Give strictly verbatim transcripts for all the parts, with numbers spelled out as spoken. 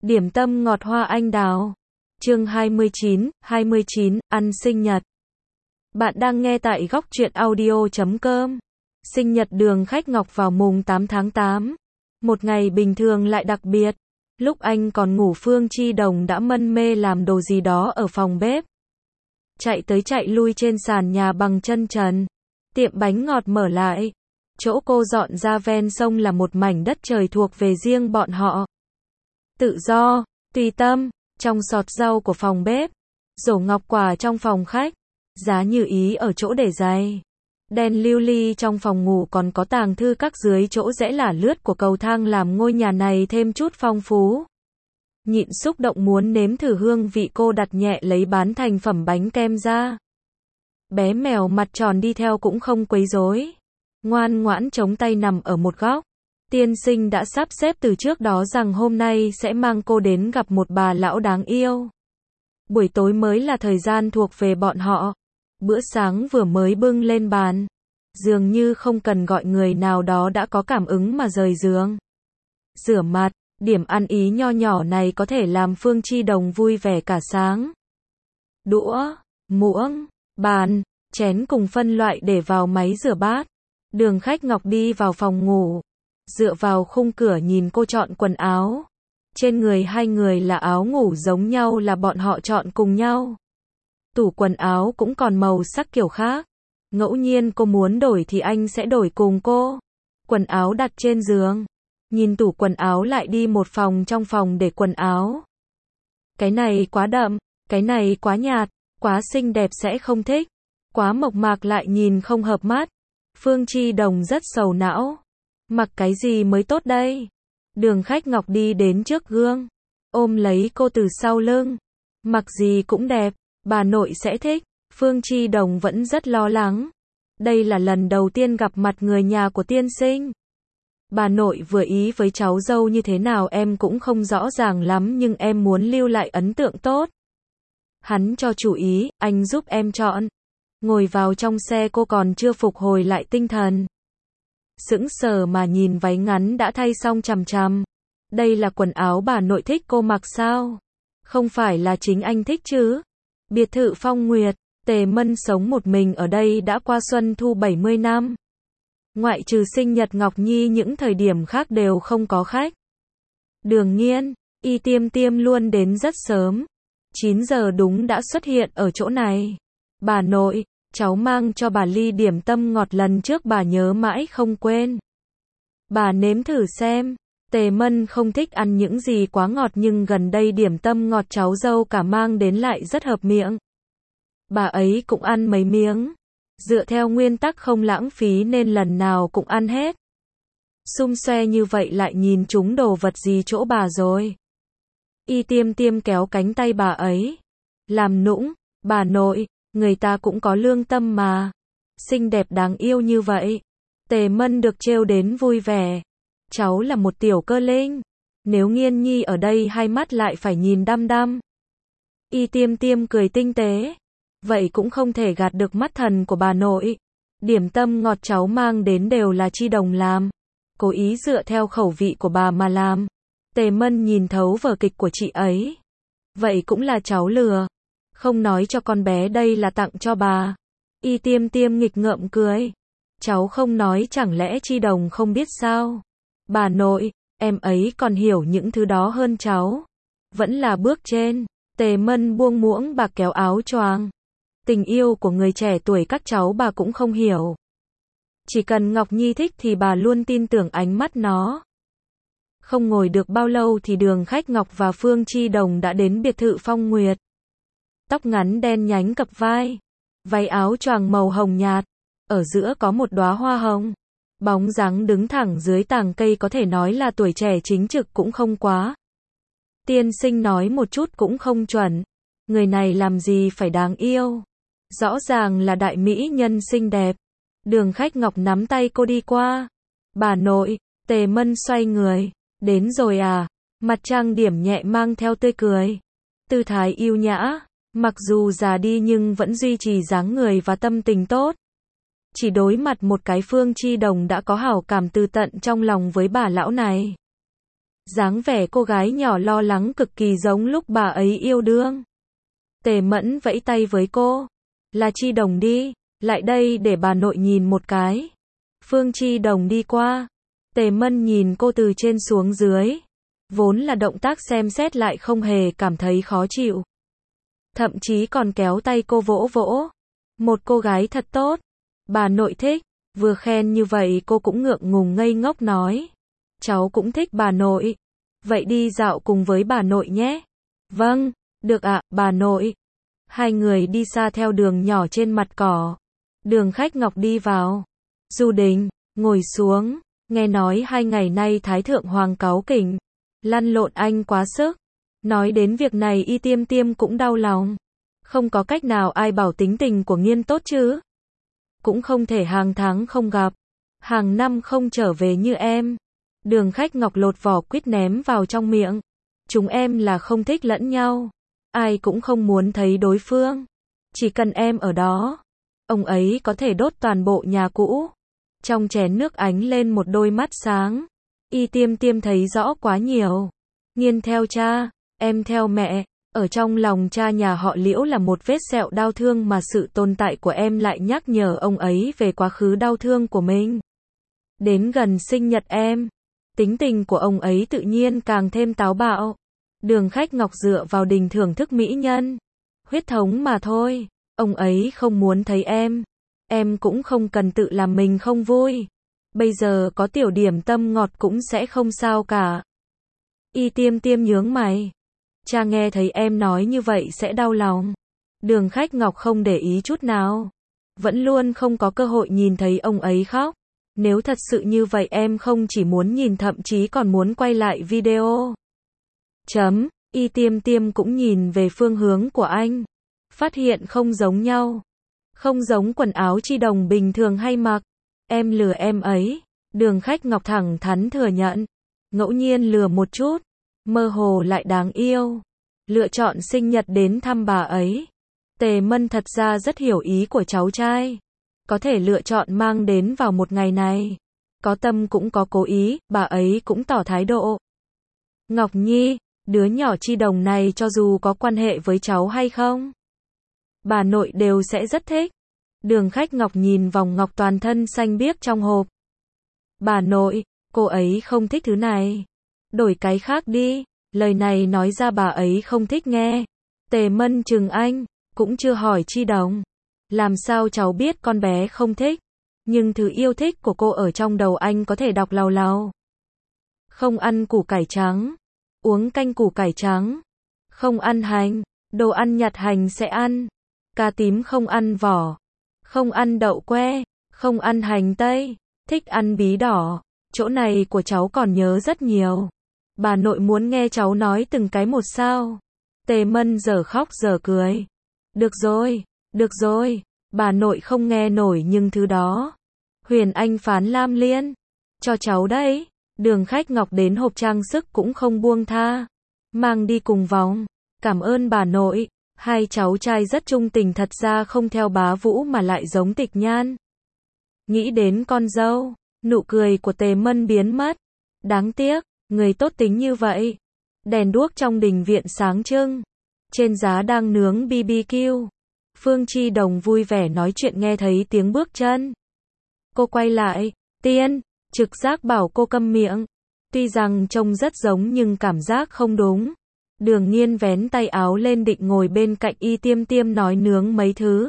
Điểm tâm ngọt hoa anh đào. Chương hai mươi chín, hai mươi chín, ăn sinh nhật. Bạn đang nghe tại góc truyện audio chấm com. Sinh nhật Đường Khách Ngọc vào mùng tám tháng tám. Một ngày bình thường lại đặc biệt. Lúc anh còn ngủ, Phương Chi Đồng đã mân mê làm đồ gì đó ở phòng bếp. Chạy tới chạy lui trên sàn nhà bằng chân trần. Tiệm bánh ngọt mở lại. Chỗ cô dọn ra ven sông là một mảnh đất trời thuộc về riêng bọn họ. Tự do, tùy tâm, trong sọt rau của phòng bếp, rổ ngọc quả trong phòng khách, giá như ý ở chỗ để giày. Đèn lưu ly trong phòng ngủ, còn có tàng thư các dưới chỗ rẽ lả lướt của cầu thang làm ngôi nhà này thêm chút phong phú. Nhịn xúc động muốn nếm thử hương vị, cô đặt nhẹ lấy bán thành phẩm bánh kem ra. Bé mèo mặt tròn đi theo cũng không quấy rối, ngoan ngoãn chống tay nằm ở một góc. Tiên sinh đã sắp xếp từ trước đó rằng hôm nay sẽ mang cô đến gặp một bà lão đáng yêu. Buổi tối mới là thời gian thuộc về bọn họ. Bữa sáng vừa mới bưng lên bàn, dường như không cần gọi người nào đó đã có cảm ứng mà rời giường. Rửa mặt, điểm ăn ý nho nhỏ này có thể làm Phương Chi Đồng vui vẻ cả sáng. Đũa, muỗng, bàn, chén cùng phân loại để vào máy rửa bát. Đường Khách Ngọc đi vào phòng ngủ, dựa vào khung cửa nhìn cô chọn quần áo. Trên người hai người là áo ngủ giống nhau, là bọn họ chọn cùng nhau. Tủ quần áo cũng còn màu sắc kiểu khác. Ngẫu nhiên cô muốn đổi thì anh sẽ đổi cùng cô. Quần áo đặt trên giường. Nhìn tủ quần áo lại đi một phòng trong phòng để quần áo. Cái này quá đậm, cái này quá nhạt, quá xinh đẹp sẽ không thích, quá mộc mạc lại nhìn không hợp mắt. Phương Chi Đồng rất sầu não. Mặc cái gì mới tốt đây? Đường Khách Ngọc đi đến trước gương, ôm lấy cô từ sau lưng. Mặc gì cũng đẹp, bà nội sẽ thích. Phương Chi Đồng vẫn rất lo lắng. Đây là lần đầu tiên gặp mặt người nhà của tiên sinh. Bà nội vừa ý với cháu dâu như thế nào em cũng không rõ ràng lắm, nhưng em muốn lưu lại ấn tượng tốt. Hắn cho chủ ý, anh giúp em chọn. Ngồi vào trong xe, cô còn chưa phục hồi lại tinh thần. Sững sờ mà nhìn váy ngắn đã thay xong chằm chằm. Đây là quần áo bà nội thích cô mặc sao? Không phải là chính anh thích chứ? Biệt thự Phong Nguyệt, Tề Mân sống một mình ở đây đã qua xuân thu bảy mươi năm. Ngoại trừ sinh nhật Ngọc Nhi, những thời điểm khác đều không có khách. Đường Nghiên, Y Tiêm Tiêm luôn đến rất sớm. chín giờ đúng đã xuất hiện ở chỗ này. Bà nội, cháu mang cho bà ly điểm tâm ngọt lần trước bà nhớ mãi không quên. Bà nếm thử xem. Tề Mân không thích ăn những gì quá ngọt, nhưng gần đây điểm tâm ngọt cháu dâu cả mang đến lại rất hợp miệng. Bà ấy cũng ăn mấy miếng. Dựa theo nguyên tắc không lãng phí nên lần nào cũng ăn hết. Xum xoe như vậy lại nhìn trúng đồ vật gì chỗ bà rồi. Y Tiêm Tiêm kéo cánh tay bà ấy, làm nũng, bà nội, người ta cũng có lương tâm mà. Xinh đẹp đáng yêu như vậy. Tề Mân được trêu đến vui vẻ. Cháu là một tiểu cơ linh. Nếu Nghiên Nhi ở đây hai mắt lại phải nhìn đăm đăm. Y Tiêm Tiêm cười tinh tế. Vậy cũng không thể gạt được mắt thần của bà nội. Điểm tâm ngọt cháu mang đến đều là Chi Đồng làm. Cố ý dựa theo khẩu vị của bà mà làm. Tề Mân nhìn thấu vở kịch của chị ấy. Vậy cũng là cháu lừa. Không nói cho con bé đây là tặng cho bà. Y Tiêm Tiêm nghịch ngợm cười. Cháu không nói chẳng lẽ Chi Đồng không biết sao? Bà nội, em ấy còn hiểu những thứ đó hơn cháu. Vẫn là bước trên. Tề Mân buông muỗng bạc kéo áo choàng. Tình yêu của người trẻ tuổi các cháu bà cũng không hiểu. Chỉ cần Ngọc Nhi thích thì bà luôn tin tưởng ánh mắt nó. Không ngồi được bao lâu thì Đường Khách Ngọc và Phương Chi Đồng đã đến biệt thự Phong Nguyệt. Tóc ngắn đen nhánh cặp vai, váy áo choàng màu hồng nhạt, ở giữa có một đóa hoa hồng. Bóng dáng đứng thẳng dưới tàng cây, có thể nói là tuổi trẻ chính trực cũng không quá. Tiên sinh nói một chút cũng không chuẩn. Người này làm gì phải đáng yêu. Rõ ràng là đại mỹ nhân xinh đẹp. Đường Khách Ngọc nắm tay cô đi qua. Bà nội, Tề Mân xoay người. Đến rồi à? Mặt trang điểm nhẹ mang theo tươi cười. Tư thái yêu nhã. Mặc dù già đi nhưng vẫn duy trì dáng người và tâm tình tốt. Chỉ đối mặt một cái, Phương Chi Đồng đã có hảo cảm từ tận trong lòng với bà lão này. Dáng vẻ cô gái nhỏ lo lắng cực kỳ giống lúc bà ấy yêu đương. Tề Mẫn vẫy tay với cô. Là Chi Đồng đi, lại đây để bà nội nhìn một cái. Phương Chi Đồng đi qua. Tề Mẫn nhìn cô từ trên xuống dưới. Vốn là động tác xem xét lại không hề cảm thấy khó chịu. Thậm chí còn kéo tay cô vỗ vỗ. Một cô gái thật tốt. Bà nội thích. Vừa khen như vậy cô cũng ngượng ngùng ngây ngốc nói. Cháu cũng thích bà nội. Vậy đi dạo cùng với bà nội nhé. Vâng, được ạ, bà nội. Hai người đi xa theo đường nhỏ trên mặt cỏ. Đường Khách Ngọc đi vào. Du Đình, ngồi xuống. Nghe nói hai ngày nay Thái Thượng Hoàng cáu kỉnh. Lăn lộn anh quá sức. Nói đến việc này Y Tiêm Tiêm cũng đau lòng. Không có cách nào ai bảo tính tình của Nghiên tốt chứ. Cũng không thể hàng tháng không gặp. Hàng năm không trở về như em. Đường Khách Ngọc lột vỏ quýt ném vào trong miệng. Chúng em là không thích lẫn nhau. Ai cũng không muốn thấy đối phương. Chỉ cần em ở đó. Ông ấy có thể đốt toàn bộ nhà cũ. Trong chén nước ánh lên một đôi mắt sáng. Y Tiêm Tiêm thấy rõ quá nhiều. Nghiên theo cha, em theo mẹ. Ở trong lòng cha nhà họ Liễu là một vết sẹo đau thương mà sự tồn tại của em lại nhắc nhở ông ấy về quá khứ đau thương của mình. Đến gần sinh nhật em, tính tình của ông ấy tự nhiên càng thêm táo bạo. Đường Khách Ngọc dựa vào Đình thưởng thức mỹ nhân. Huyết thống mà thôi, ông ấy không muốn thấy em. Em cũng không cần tự làm mình không vui. Bây giờ có tiểu điểm tâm ngọt cũng sẽ không sao cả. Y Tiêm Tiêm nhướng mày. Cha nghe thấy em nói như vậy sẽ đau lòng. Đường Khách Ngọc không để ý chút nào. Vẫn luôn không có cơ hội nhìn thấy ông ấy khóc. Nếu thật sự như vậy em không chỉ muốn nhìn thậm chí còn muốn quay lại video. Chấm, Y Tiêm Tiêm cũng nhìn về phương hướng của anh. Phát hiện không giống nhau. Không giống quần áo Chi Đồng bình thường hay mặc. Em lừa em ấy. Đường Khách Ngọc thẳng thắn thừa nhận. Ngẫu nhiên lừa một chút. Mơ hồ lại đáng yêu. Lựa chọn sinh nhật đến thăm bà ấy. Tề Mân thật ra rất hiểu ý của cháu trai. Có thể lựa chọn mang đến vào một ngày này. Có tâm cũng có cố ý, bà ấy cũng tỏ thái độ. Ngọc Nhi, đứa nhỏ Chi Đồng này cho dù có quan hệ với cháu hay không, bà nội đều sẽ rất thích. Đường Khách Ngọc nhìn vòng ngọc toàn thân xanh biếc trong hộp. Bà nội, cô ấy không thích thứ này. Đổi cái khác đi. Lời này nói ra bà ấy không thích nghe. Tề Mân chừng anh, cũng chưa hỏi Chi Đồng. Làm sao cháu biết con bé không thích? Nhưng thứ yêu thích của cô ở trong đầu anh có thể đọc lào lào. Không ăn củ cải trắng. Uống canh củ cải trắng. Không ăn hành. Đồ ăn nhặt hành sẽ ăn. Cà tím không ăn vỏ. Không ăn đậu que. Không ăn hành tây. Thích ăn bí đỏ. Chỗ này của cháu còn nhớ rất nhiều. Bà nội muốn nghe cháu nói từng cái một sao. Tề Mân giờ khóc giờ cười. Được rồi, được rồi, bà nội không nghe nổi nhưng thứ đó. Huyền Anh phán Lam Liên. Cho cháu đấy. Đường Khách Ngọc đến hộp trang sức cũng không buông tha. Mang đi cùng vòng. Cảm ơn bà nội. Hai cháu trai rất trung tình thật ra không theo bá vũ mà lại giống Tịch Nhan. Nghĩ đến con dâu. Nụ cười của Tề Mân biến mất. Đáng tiếc. Người tốt tính như vậy. Đèn đuốc trong đình viện sáng trưng. Trên giá đang nướng bi bi kiu. Phương Chi Đồng vui vẻ nói chuyện nghe thấy tiếng bước chân. Cô quay lại. Tiên, trực giác bảo cô câm miệng. Tuy rằng trông rất giống nhưng cảm giác không đúng. Đường Nghiên vén tay áo lên định ngồi bên cạnh Y Tiêm Tiêm nói nướng mấy thứ.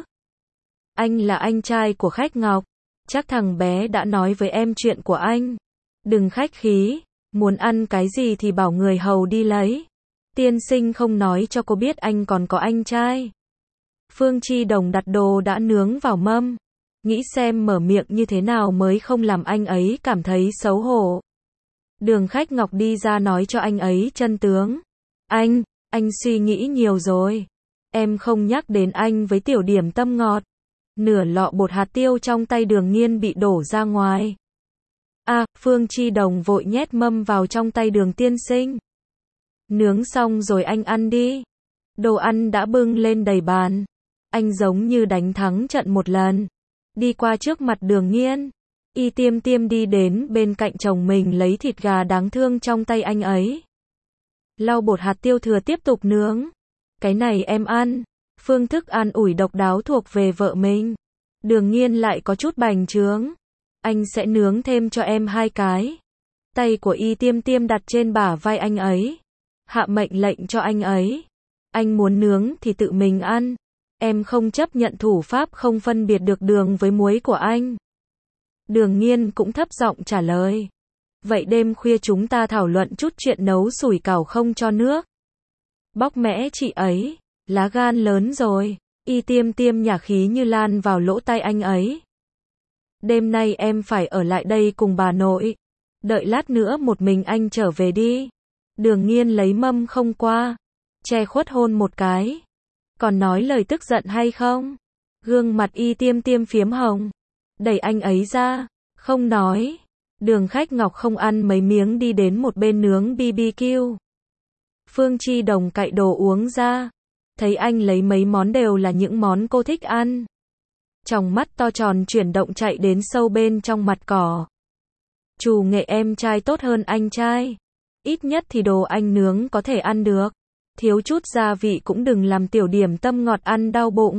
Anh là anh trai của Khách Ngọc. Chắc thằng bé đã nói với em chuyện của anh. Đừng khách khí. Muốn ăn cái gì thì bảo người hầu đi lấy. Tiên sinh không nói cho cô biết anh còn có anh trai. Phương Chi Đồng đặt đồ đã nướng vào mâm. Nghĩ xem mở miệng như thế nào mới không làm anh ấy cảm thấy xấu hổ. Đường Khách Ngọc đi ra nói cho anh ấy chân tướng. Anh, anh suy nghĩ nhiều rồi. Em không nhắc đến anh với tiểu điểm tâm ngọt. Nửa lọ bột hạt tiêu trong tay Đường Nghiên bị đổ ra ngoài. À, Phương Chi Đồng vội nhét mâm vào trong tay Đường tiên sinh. Nướng xong rồi anh ăn đi. Đồ ăn đã bưng lên đầy bàn. Anh giống như đánh thắng trận một lần. Đi qua trước mặt Đường Nghiên. Y Tiêm Tiêm đi đến bên cạnh chồng mình lấy thịt gà đáng thương trong tay anh ấy. Lau bột hạt tiêu thừa tiếp tục nướng. Cái này em ăn. Phương thức an ủi độc đáo thuộc về vợ mình. Đường Nghiên lại có chút bành trướng. Anh sẽ nướng thêm cho em hai cái. Tay của Y Tiêm Tiêm đặt trên bả vai anh ấy. Hạ mệnh lệnh cho anh ấy. Anh muốn nướng thì tự mình ăn. Em không chấp nhận thủ pháp không phân biệt được đường với muối của anh. Đường Nghiên cũng thấp giọng trả lời. Vậy đêm khuya chúng ta thảo luận chút chuyện nấu sủi cảo không cho nước. Bóc mẽ chị ấy, lá gan lớn rồi. Y Tiêm Tiêm nhả khí như lan vào lỗ tai anh ấy. Đêm nay em phải ở lại đây cùng bà nội. Đợi lát nữa một mình anh trở về đi. Đường Nghiên lấy mâm không qua. Che khuất hôn một cái. Còn nói lời tức giận hay không? Gương mặt Y Tiêm Tiêm phiếm hồng. Đẩy anh ấy ra. Không nói. Đường Khách Ngọc không ăn mấy miếng đi đến một bên nướng bê bê kiu. Phương Chi Đồng cạy đồ uống ra. Thấy anh lấy mấy món đều là những món cô thích ăn. Tròng mắt to tròn chuyển động chạy đến sâu bên trong mặt cỏ. Chủ nghệ em trai tốt hơn anh trai. Ít nhất thì đồ anh nướng có thể ăn được. Thiếu chút gia vị cũng đừng làm tiểu điểm tâm ngọt ăn đau bụng.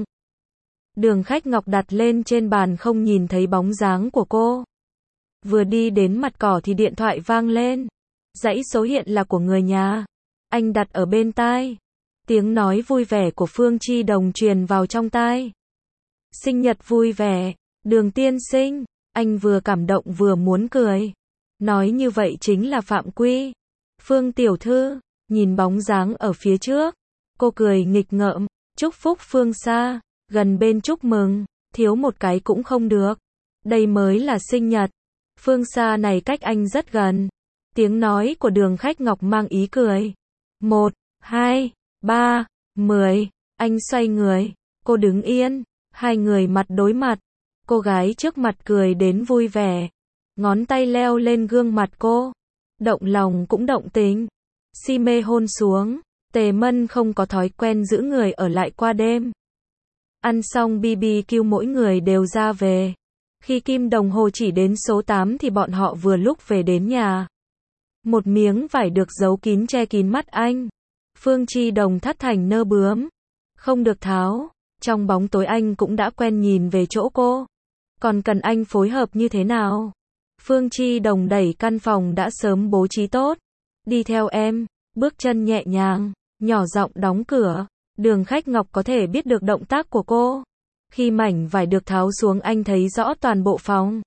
Đường Khách Ngọc đặt lên trên bàn không nhìn thấy bóng dáng của cô. Vừa đi đến mặt cỏ thì điện thoại vang lên. Dãy số hiện là của người nhà. Anh đặt ở bên tai. Tiếng nói vui vẻ của Phương Chi Đồng truyền vào trong tai. Sinh nhật vui vẻ. Đường tiên sinh. Anh vừa cảm động vừa muốn cười. Nói như vậy chính là phạm quy. Phương tiểu thư. Nhìn bóng dáng ở phía trước. Cô cười nghịch ngợm. Chúc phúc Phương xa. Gần bên chúc mừng. Thiếu một cái cũng không được. Đây mới là sinh nhật. Phương xa này cách anh rất gần. Tiếng nói của Đường Khách Ngọc mang ý cười. Một, hai, ba, mười. Anh xoay người. Cô đứng yên. Hai người mặt đối mặt. Cô gái trước mặt cười đến vui vẻ. Ngón tay leo lên gương mặt cô. Động lòng cũng động tình. Si mê hôn xuống. Tề Mân không có thói quen giữ người ở lại qua đêm. Ăn xong bê bê kiu mỗi người đều ra về. Khi kim đồng hồ chỉ đến số tám thì bọn họ vừa lúc về đến nhà. Một miếng vải được giấu kín che kín mắt anh. Phương Chi Đồng thắt thành nơ bướm. Không được tháo. Trong bóng tối anh cũng đã quen nhìn về chỗ cô. Còn cần anh phối hợp như thế nào? Phương Chi Đồng đẩy căn phòng đã sớm bố trí tốt. Đi theo em. Bước chân nhẹ nhàng. Nhỏ giọng đóng cửa. Đường Khách Ngọc có thể biết được động tác của cô. Khi mảnh vải được tháo xuống anh thấy rõ toàn bộ phòng.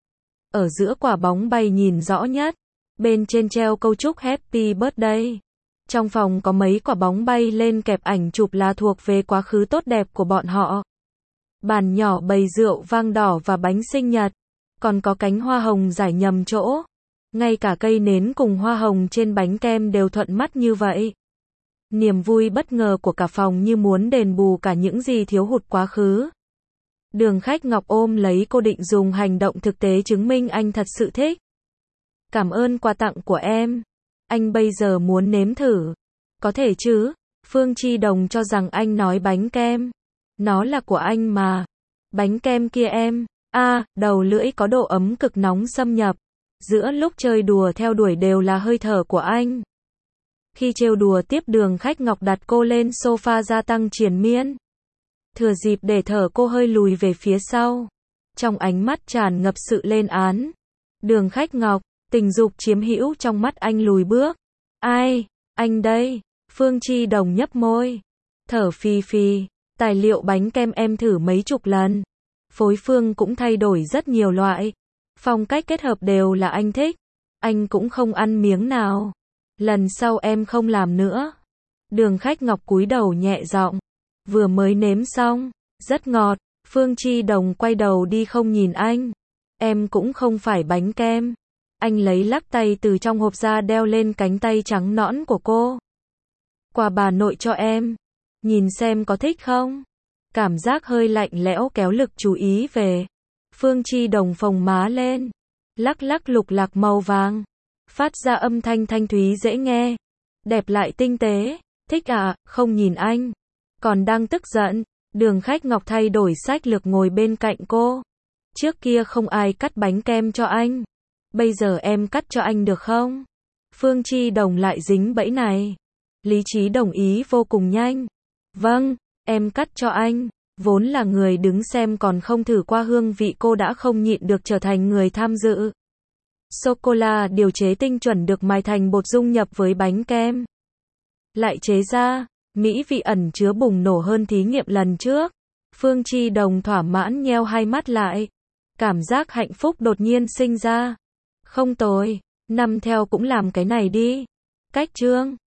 Ở giữa quả bóng bay nhìn rõ nhất. Bên trên treo câu chúc Happy Birthday. Trong phòng có mấy quả bóng bay lên kẹp ảnh chụp là thuộc về quá khứ tốt đẹp của bọn họ. Bàn nhỏ bày rượu vang đỏ và bánh sinh nhật. Còn có cánh hoa hồng rải nhầm chỗ. Ngay cả cây nến cùng hoa hồng trên bánh kem đều thuận mắt như vậy. Niềm vui bất ngờ của cả phòng như muốn đền bù cả những gì thiếu hụt quá khứ. Đường Khách Ngọc ôm lấy cô định dùng hành động thực tế chứng minh anh thật sự thích. Cảm ơn quà tặng của em. Anh bây giờ muốn nếm thử. Có thể chứ? Phương Chi Đồng cho rằng anh nói bánh kem. Nó là của anh mà. Bánh kem kia em. A, à, đầu lưỡi có độ ấm cực nóng xâm nhập. Giữa lúc chơi đùa theo đuổi đều là hơi thở của anh. Khi trêu đùa tiếp Đường Khách Ngọc đặt cô lên sofa gia tăng triền miên. Thừa dịp để thở cô hơi lùi về phía sau. Trong ánh mắt tràn ngập sự lên án. Đường Khách Ngọc, tình dục chiếm hữu trong mắt anh lùi bước. Ai? Anh đây. Phương Chi Đồng nhấp môi. Thở phì phì. Tài liệu bánh kem em thử mấy chục lần. Phối phương cũng thay đổi rất nhiều loại. Phong cách kết hợp đều là anh thích. Anh cũng không ăn miếng nào. Lần sau em không làm nữa. Đường Khách Ngọc cúi đầu nhẹ giọng. Vừa mới nếm xong. Rất ngọt. Phương Chi Đồng quay đầu đi không nhìn anh. Em cũng không phải bánh kem. Anh lấy lắc tay từ trong hộp ra đeo lên cánh tay trắng nõn của cô. Quà bà nội cho em. Nhìn xem có thích không? Cảm giác hơi lạnh lẽo kéo lực chú ý về. Phương Chi Đồng phồng má lên. Lắc lắc lục lạc màu vàng. Phát ra âm thanh thanh thúy dễ nghe. Đẹp lại tinh tế. Thích à, không nhìn anh. Còn đang tức giận. Đường Khách Ngọc thay đổi sách lược ngồi bên cạnh cô. Trước kia không ai cắt bánh kem cho anh. Bây giờ em cắt cho anh được không? Phương Chi Đồng lại dính bẫy này. Lý Trí đồng ý vô cùng nhanh. Vâng, em cắt cho anh. Vốn là người đứng xem còn không thử qua hương vị cô đã không nhịn được trở thành người tham dự. Sô-cô-la điều chế tinh chuẩn được mài thành bột dung nhập với bánh kem. Lại chế ra, mỹ vị ẩn chứa bùng nổ hơn thí nghiệm lần trước. Phương Chi Đồng thỏa mãn nheo hai mắt lại. Cảm giác hạnh phúc đột nhiên sinh ra. Không tồi, năm theo cũng làm cái này đi. Cách chương